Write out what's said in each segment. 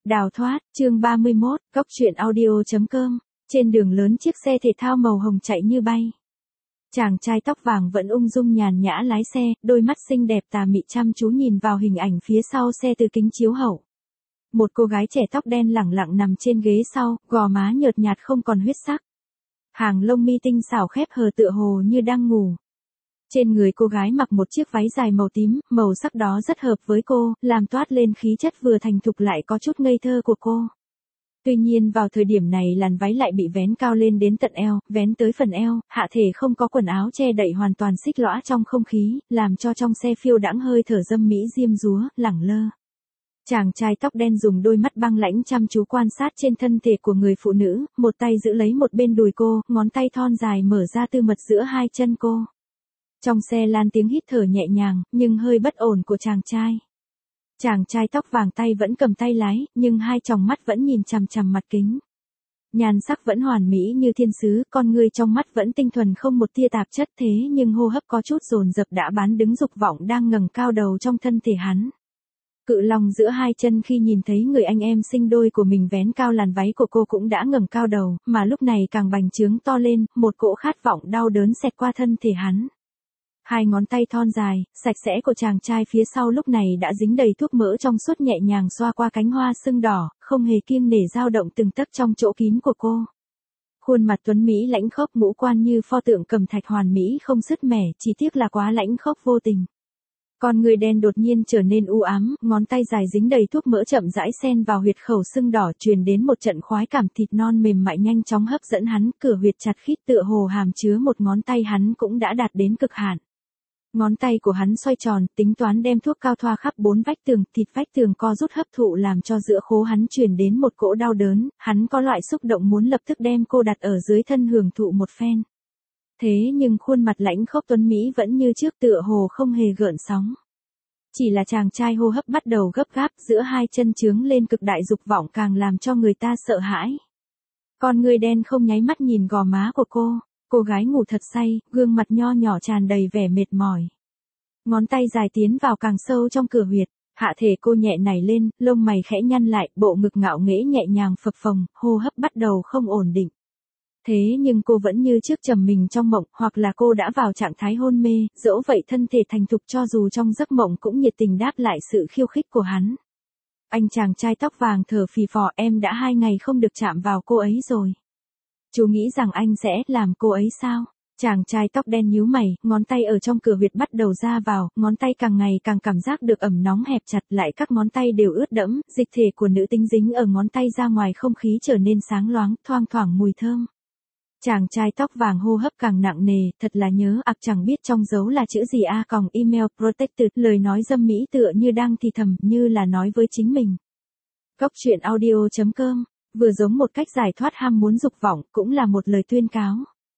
Đào thoát, chương 31, Cốc truyện audio.com. Trên đường lớn chiếc xe thể thao màu hồng chạy như bay. Chàng trai tóc vàng vẫn ung dung nhàn nhã lái xe, đôi mắt xinh đẹp tà mị chăm chú nhìn vào hình ảnh phía sau xe từ kính chiếu hậu. Một cô gái trẻ tóc đen lẳng lặng nằm trên ghế sau, gò má nhợt nhạt không còn huyết sắc. Hàng lông mi tinh xảo khép hờ tựa hồ như đang ngủ. Trên người cô gái mặc một chiếc váy dài màu tím, màu sắc đó rất hợp với cô, làm toát lên khí chất vừa thành thục lại có chút ngây thơ của cô. Tuy nhiên vào thời điểm này làn váy lại bị vén cao lên đến tận eo, vén tới phần eo, hạ thể không có quần áo che đậy hoàn toàn xích lõa trong không khí, làm cho trong xe phiêu đãng hơi thở dâm mỹ diêm dúa, lẳng lơ. Chàng trai tóc đen dùng đôi mắt băng lãnh chăm chú quan sát trên thân thể của người phụ nữ, một tay giữ lấy một bên đùi cô, ngón tay thon dài mở ra tư mật giữa hai chân cô. Trong xe lan tiếng hít thở nhẹ nhàng, nhưng hơi bất ổn của chàng trai. Chàng trai tóc vàng tay vẫn cầm tay lái, nhưng hai tròng mắt vẫn nhìn chằm chằm mặt kính. Nhan sắc vẫn hoàn mỹ như thiên sứ, con người trong mắt vẫn tinh thuần không một tia tạp chất thế nhưng hô hấp có chút dồn dập đã bán đứng dục vọng đang ngẩng cao đầu trong thân thể hắn. Cự long giữa hai chân khi nhìn thấy người anh em sinh đôi của mình vén cao làn váy của cô cũng đã ngẩng cao đầu, mà lúc này càng bành trướng to lên, một cỗ khát vọng đau đớn xẹt qua thân thể hắn. Hai ngón tay thon dài, sạch sẽ của chàng trai phía sau lúc này đã dính đầy thuốc mỡ trong suốt nhẹ nhàng xoa qua cánh hoa sưng đỏ, không hề kiêng nể dao động từng tấc trong chỗ kín của cô. Khuôn mặt tuấn Mỹ lãnh khốc ngũ quan như pho tượng cẩm thạch hoàn mỹ không sứt mẻ, chỉ tiếc là quá lãnh khốc vô tình. Con người đen đột nhiên trở nên u ám, ngón tay dài dính đầy thuốc mỡ chậm rãi xen vào huyệt khẩu sưng đỏ truyền đến một trận khoái cảm thịt non mềm mại nhanh chóng hấp dẫn hắn, cửa huyệt chặt khít tựa hồ hàm chứa một ngón tay hắn cũng đã đạt đến cực hạn. Ngón tay của hắn xoay tròn, tính toán đem thuốc cao thoa khắp bốn vách tường, thịt vách tường co rút hấp thụ làm cho giữa khố hắn truyền đến một cỗ đau đớn, hắn có loại xúc động muốn lập tức đem cô đặt ở dưới thân hưởng thụ một phen. Thế nhưng khuôn mặt lãnh khốc tuấn Mỹ vẫn như trước tựa hồ không hề gợn sóng. Chỉ là chàng trai hô hấp bắt đầu gấp gáp, giữa hai chân trướng lên cực đại dục vọng càng làm cho người ta sợ hãi. Con người đen không nháy mắt nhìn gò má của cô gái ngủ thật say, gương mặt nho nhỏ tràn đầy vẻ mệt mỏi. Ngón tay dài tiến vào càng sâu trong cửa huyệt, hạ thể cô nhẹ nảy lên, lông mày khẽ nhăn lại, bộ ngực ngạo nghễ nhẹ nhàng phập phồng, hô hấp bắt đầu không ổn định. Thế nhưng cô vẫn như trước trầm mình trong mộng, hoặc là cô đã vào trạng thái hôn mê, dẫu vậy thân thể thành thục cho dù trong giấc mộng cũng nhiệt tình đáp lại sự khiêu khích của hắn. Anh chàng trai tóc vàng thở phì phò, em đã 2 ngày không được chạm vào cô ấy rồi. Chú nghĩ rằng anh sẽ làm cô ấy sao? Chàng trai tóc đen nhíu mày, ngón tay ở trong cửa huyệt bắt đầu ra vào, ngón tay càng ngày càng cảm giác được ẩm nóng hẹp chặt lại các ngón tay đều ướt đẫm, dịch thể của nữ tính dính ở ngón tay ra ngoài không khí trở nên sáng loáng, thoang thoảng mùi thơm. Chàng trai tóc vàng hô hấp càng nặng nề, thật là nhớ chẳng biết trong dấu là chữ gì email protected, lời nói dâm mỹ tựa như đang thì thầm, như là nói với chính mình. Cốc truyện audio.com, vừa giống một cách giải thoát ham muốn dục vọng, cũng là một lời tuyên cáo.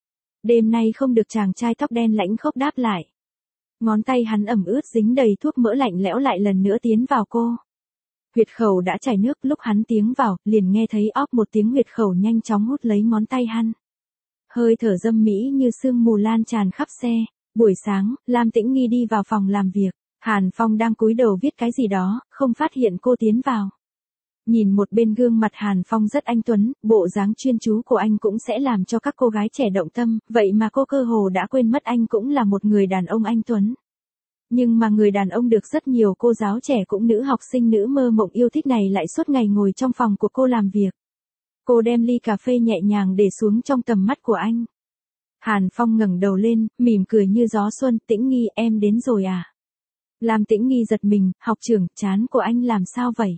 Đêm nay không được chàng trai tóc đen lãnh khốc đáp lại. Ngón tay hắn ẩm ướt dính đầy thuốc mỡ lạnh lẽo lại lần nữa tiến vào cô. Huyệt khẩu đã chảy nước, lúc hắn tiến vào, liền nghe thấy óp một tiếng huyệt khẩu nhanh chóng hút lấy ngón tay hắn. Hơi thở dâm mỹ như sương mù lan tràn khắp xe. Buổi sáng, Lam Tĩnh Nghi đi vào phòng làm việc. Hàn Phong đang cúi đầu viết cái gì đó, không phát hiện cô tiến vào. Nhìn một bên gương mặt Hàn Phong rất anh tuấn, bộ dáng chuyên chú của anh cũng sẽ làm cho các cô gái trẻ động tâm, vậy mà cô cơ hồ đã quên mất anh cũng là một người đàn ông anh tuấn. Nhưng mà người đàn ông được rất nhiều cô giáo trẻ cũng nữ học sinh nữ mơ mộng yêu thích này lại suốt ngày ngồi trong phòng của cô làm việc. Cô đem ly cà phê nhẹ nhàng để xuống trong tầm mắt của anh. Hàn Phong ngẩng đầu lên, mỉm cười như gió xuân, Tĩnh Nghi, em đến rồi à? Làm Tĩnh Nghi giật mình, học trưởng, trán của anh làm sao vậy?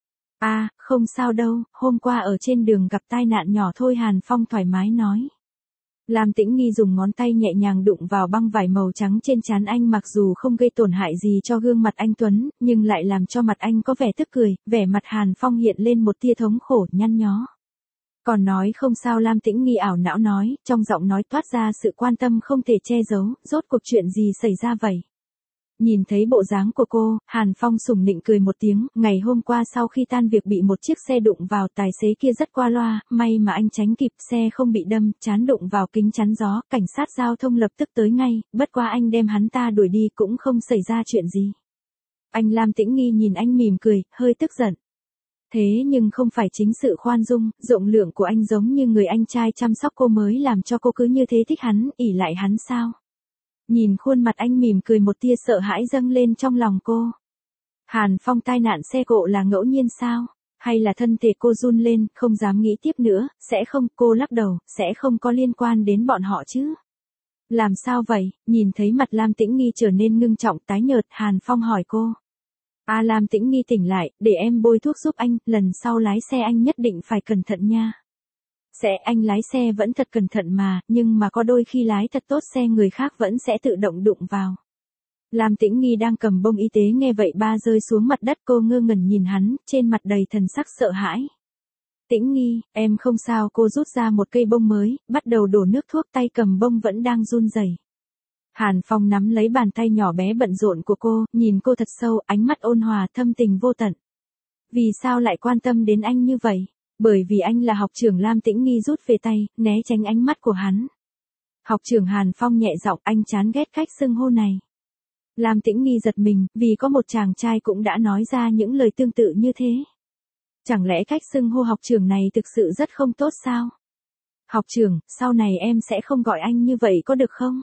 Không sao đâu, hôm qua ở trên đường gặp tai nạn nhỏ thôi, Hàn Phong thoải mái nói. Lam Tĩnh Nghi dùng ngón tay nhẹ nhàng đụng vào băng vải màu trắng trên trán anh, mặc dù không gây tổn hại gì cho gương mặt anh tuấn, nhưng lại làm cho mặt anh có vẻ tức cười, vẻ mặt Hàn Phong hiện lên một tia thống khổ nhăn nhó. Còn nói không sao, Lam Tĩnh Nghi ảo não nói, trong giọng nói toát ra sự quan tâm không thể che giấu, rốt cuộc chuyện gì xảy ra vậy? Nhìn thấy bộ dáng của cô, Hàn Phong sủng nịnh cười một tiếng, ngày hôm qua sau khi tan việc bị một chiếc xe đụng vào, tài xế kia rất qua loa, may mà anh tránh kịp, xe không bị đâm, trán đụng vào kính chắn gió, cảnh sát giao thông lập tức tới ngay, bất quá anh đem hắn ta đuổi đi cũng không xảy ra chuyện gì. Anh Lam Tĩnh Nghi nhìn anh mỉm cười, hơi tức giận. Thế nhưng không phải chính sự khoan dung, rộng lượng của anh giống như người anh trai chăm sóc cô mới làm cho cô cứ như thế thích hắn, ỷ lại hắn sao? Nhìn khuôn mặt anh mỉm cười một tia sợ hãi dâng lên trong lòng cô. Hàn Phong tai nạn xe cộ là ngẫu nhiên sao? Hay là thân thể cô run lên, không dám nghĩ tiếp nữa, sẽ không, cô lắc đầu, sẽ không có liên quan đến bọn họ chứ? Làm sao vậy? Nhìn thấy mặt Lam Tĩnh Nghi trở nên ngưng trọng tái nhợt, Hàn Phong hỏi cô. Lam Tĩnh Nghi tỉnh lại, để em bôi thuốc giúp anh, lần sau lái xe anh nhất định phải cẩn thận nha. Anh lái xe vẫn thật cẩn thận mà, nhưng mà có đôi khi lái thật tốt xe người khác vẫn sẽ tự động đụng vào. Lam Tĩnh Nghi đang cầm bông y tế nghe vậy rơi xuống mặt đất, cô ngơ ngẩn nhìn hắn, trên mặt đầy thần sắc sợ hãi. Tĩnh Nghi, em không sao, cô rút ra một cây bông mới, bắt đầu đổ nước thuốc, tay cầm bông vẫn đang run rẩy. Hàn Phong nắm lấy bàn tay nhỏ bé bận rộn của cô, nhìn cô thật sâu, ánh mắt ôn hòa thâm tình vô tận. Vì sao lại quan tâm đến anh như vậy? Bởi vì anh là học trưởng. Lam Tĩnh Nghi rút về tay, né tránh ánh mắt của hắn. Học trưởng. Hàn Phong nhẹ giọng, anh chán ghét cách xưng hô này. Lam Tĩnh Nghi giật mình, vì có một chàng trai cũng đã nói ra những lời tương tự như thế. Chẳng lẽ cách xưng hô học trưởng này thực sự rất không tốt sao? Học trưởng, sau này em sẽ không gọi anh như vậy có được không?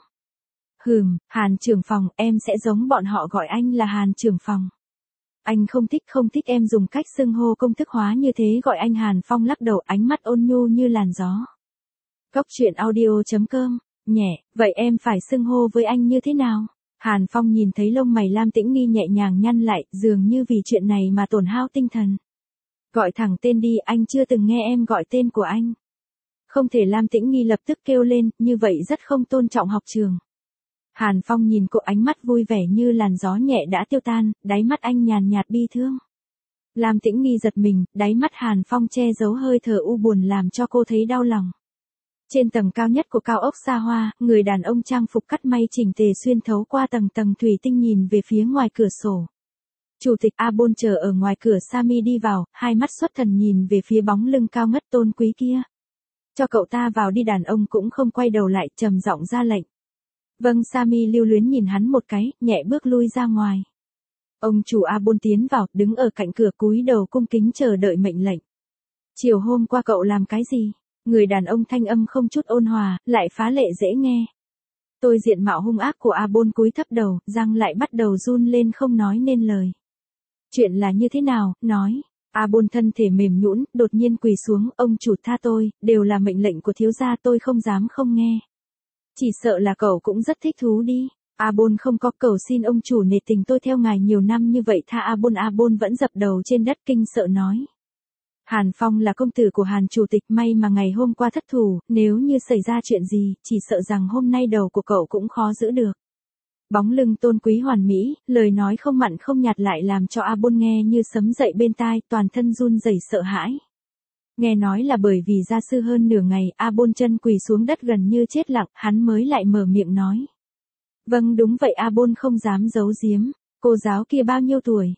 Hàn trưởng phòng, em sẽ giống bọn họ gọi anh là Hàn trưởng phòng. Anh không thích em dùng cách xưng hô công thức hóa như thế gọi anh. Hàn Phong lắc đầu, ánh mắt ôn nhu như làn gió. Cốc truyện audio.com, nhẹ, vậy em phải xưng hô với anh như thế nào? Hàn Phong nhìn thấy lông mày Lam Tĩnh Nghi nhẹ nhàng nhăn lại, dường như vì chuyện này mà tổn hao tinh thần. Gọi thẳng tên đi, anh chưa từng nghe em gọi tên của anh. Không thể. Lam Tĩnh Nghi lập tức kêu lên, như vậy rất không tôn trọng học trường. Hàn Phong nhìn cô, ánh mắt vui vẻ như làn gió nhẹ đã tiêu tan, đáy mắt anh nhàn nhạt bi thương. Lam Tĩnh Nghi giật mình, đáy mắt Hàn Phong che giấu hơi thở u buồn làm cho cô thấy đau lòng. Trên tầng cao nhất của cao ốc xa hoa, người đàn ông trang phục cắt may chỉnh tề xuyên thấu qua tầng thủy tinh nhìn về phía ngoài cửa sổ. Chủ tịch Abon chờ ở ngoài cửa. Sami đi vào, hai mắt xuất thần nhìn về phía bóng lưng cao ngất tôn quý kia. Cho cậu ta vào đi. Đàn ông cũng không quay đầu lại, trầm giọng ra lệnh. Vâng. Sami lưu luyến nhìn hắn một cái, nhẹ bước lui ra ngoài. Ông chủ Abon tiến vào, đứng ở cạnh cửa cúi đầu cung kính chờ đợi mệnh lệnh. Chiều hôm qua cậu làm cái gì? Người đàn ông thanh âm không chút ôn hòa, lại phá lệ dễ nghe. Tôi diện mạo hung ác của Abon cúi thấp đầu, răng lại bắt đầu run lên không nói nên lời. Chuyện là như thế nào, nói. Abon thân thể mềm nhũn, đột nhiên quỳ xuống, ông chủ tha tôi, đều là mệnh lệnh của thiếu gia, tôi không dám không nghe. Chỉ sợ là cậu cũng rất thích thú đi. Abon không có, cầu xin ông chủ nể tình, tôi theo ngài nhiều năm như vậy tha Abon. Abon vẫn dập đầu trên đất kinh sợ nói. Hàn Phong là công tử của Hàn chủ tịch, may mà ngày hôm qua thất thủ, nếu như xảy ra chuyện gì, chỉ sợ rằng hôm nay đầu của cậu cũng khó giữ được. Bóng lưng tôn quý hoàn mỹ, lời nói không mặn không nhạt lại làm cho Abon nghe như sấm dậy bên tai, toàn thân run rẩy sợ hãi. Nghe nói là bởi vì gia sư hơn nửa ngày, Abon chân quỳ xuống đất gần như chết lặng, hắn mới lại mở miệng nói. Vâng đúng vậy. Abon không dám giấu giếm. Cô giáo kia bao nhiêu tuổi?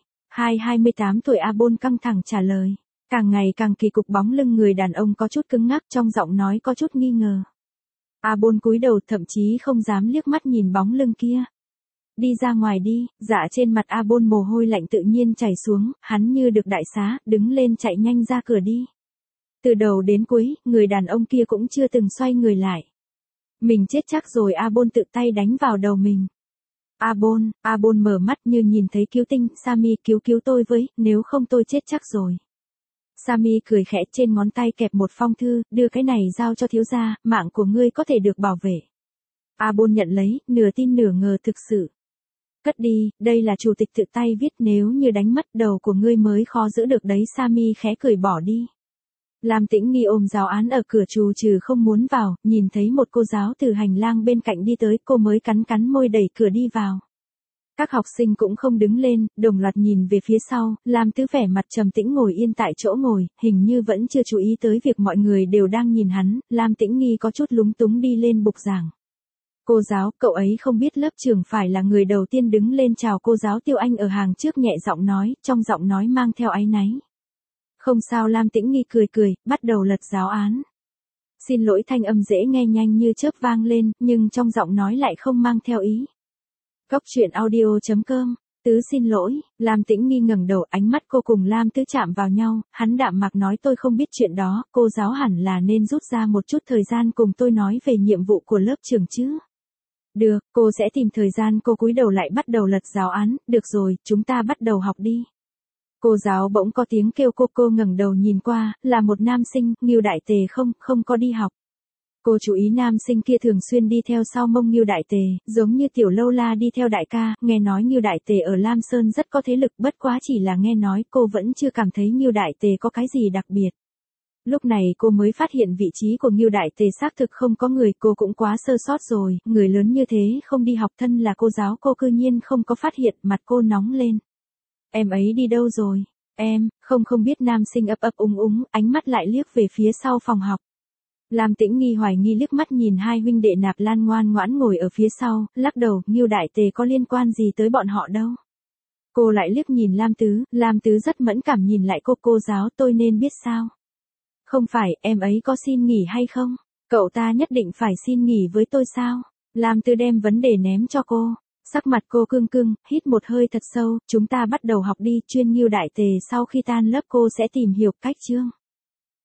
28 tuổi. Abon căng thẳng trả lời. Càng ngày càng kỳ cục, bóng lưng người đàn ông có chút cứng ngắc, trong giọng nói có chút nghi ngờ. Abon cúi đầu, thậm chí không dám liếc mắt nhìn bóng lưng kia. Đi ra ngoài đi. Dạ. Trên mặt Abon mồ hôi lạnh tự nhiên chảy xuống, hắn như được đại xá, đứng lên chạy nhanh ra cửa đi. Từ đầu đến cuối, người đàn ông kia cũng chưa từng xoay người lại. Mình chết chắc rồi. Abon tự tay đánh vào đầu mình. Abon mở mắt như nhìn thấy cứu tinh. Sami, cứu tôi với, nếu không tôi chết chắc rồi. Sami cười khẽ, trên ngón tay kẹp một phong thư, đưa cái này giao cho thiếu gia, mạng của ngươi có thể được bảo vệ. Abon nhận lấy, nửa tin nửa ngờ thực sự. Cất đi, đây là chủ tịch tự tay viết, nếu như đánh mất đầu của ngươi mới khó giữ được đấy. Sami khẽ cười bỏ đi. Lam Tĩnh Nghi ôm giáo án ở cửa trù trừ không muốn vào, nhìn thấy một cô giáo từ hành lang bên cạnh đi tới, cô mới cắn môi đẩy cửa đi vào. Các học sinh cũng không đứng lên, đồng loạt nhìn về phía sau. Lam Tứ vẻ mặt trầm tĩnh ngồi yên tại chỗ ngồi, hình như vẫn chưa chú ý tới việc mọi người đều đang nhìn hắn. Lam Tĩnh Nghi có chút lúng túng đi lên bục giảng. Cô giáo, cậu ấy không biết lớp trưởng phải là người đầu tiên đứng lên chào cô giáo Tiêu Anh ở hàng trước, nhẹ giọng nói, trong giọng nói mang theo áy náy. Không sao. Lam Tĩnh Nghi cười, bắt đầu lật giáo án. Xin lỗi. Thanh âm dễ nghe nhanh như chớp vang lên, nhưng trong giọng nói lại không mang theo ý. Cốc truyện audio.com Tứ xin lỗi, Lam Tĩnh Nghi ngẩng đầu, ánh mắt cô cùng Lam Tứ chạm vào nhau, hắn đạm mạc nói tôi không biết chuyện đó, cô giáo hẳn là nên rút ra một chút thời gian cùng tôi nói về nhiệm vụ của lớp trưởng chứ. Được, cô sẽ tìm thời gian. Cô cúi đầu lại bắt đầu lật giáo án, được rồi, chúng ta bắt đầu học đi. Cô giáo bỗng có tiếng kêu cô ngẩng đầu nhìn qua, là một nam sinh, Ngưu Đại Tề không có đi học. Cô chú ý nam sinh kia thường xuyên đi theo sau mông Ngưu Đại Tề, giống như Tiểu Lâu La đi theo đại ca, nghe nói Ngưu Đại Tề ở Lam Sơn rất có thế lực, bất quá chỉ là nghe nói, cô vẫn chưa cảm thấy Ngưu Đại Tề có cái gì đặc biệt. Lúc này cô mới phát hiện vị trí của Ngưu Đại Tề xác thực không có người, cô cũng quá sơ sót rồi, người lớn như thế không đi học, thân là cô giáo cô cư nhiên không có phát hiện, mặt cô nóng lên. Em ấy đi đâu rồi? Em, không biết. Nam sinh ấp úng, ánh mắt lại liếc về phía sau phòng học. Lam Tĩnh Nghi hoài nghi liếc mắt nhìn hai huynh đệ Nạp Lan ngoan ngoãn ngồi ở phía sau, lắc đầu, Ngưu Đại Tề có liên quan gì tới bọn họ đâu. Cô lại liếc nhìn Lam Tứ rất mẫn cảm nhìn lại cô giáo, tôi nên biết sao? Không phải, em ấy có xin nghỉ hay không? Cậu ta nhất định phải xin nghỉ với tôi sao? Lam Tứ đem vấn đề ném cho cô. Sắc mặt cô cưng, hít một hơi thật sâu, chúng ta bắt đầu học đi, chuyên Ngưu Đại Tề sau khi tan lớp cô sẽ tìm hiểu cách chương.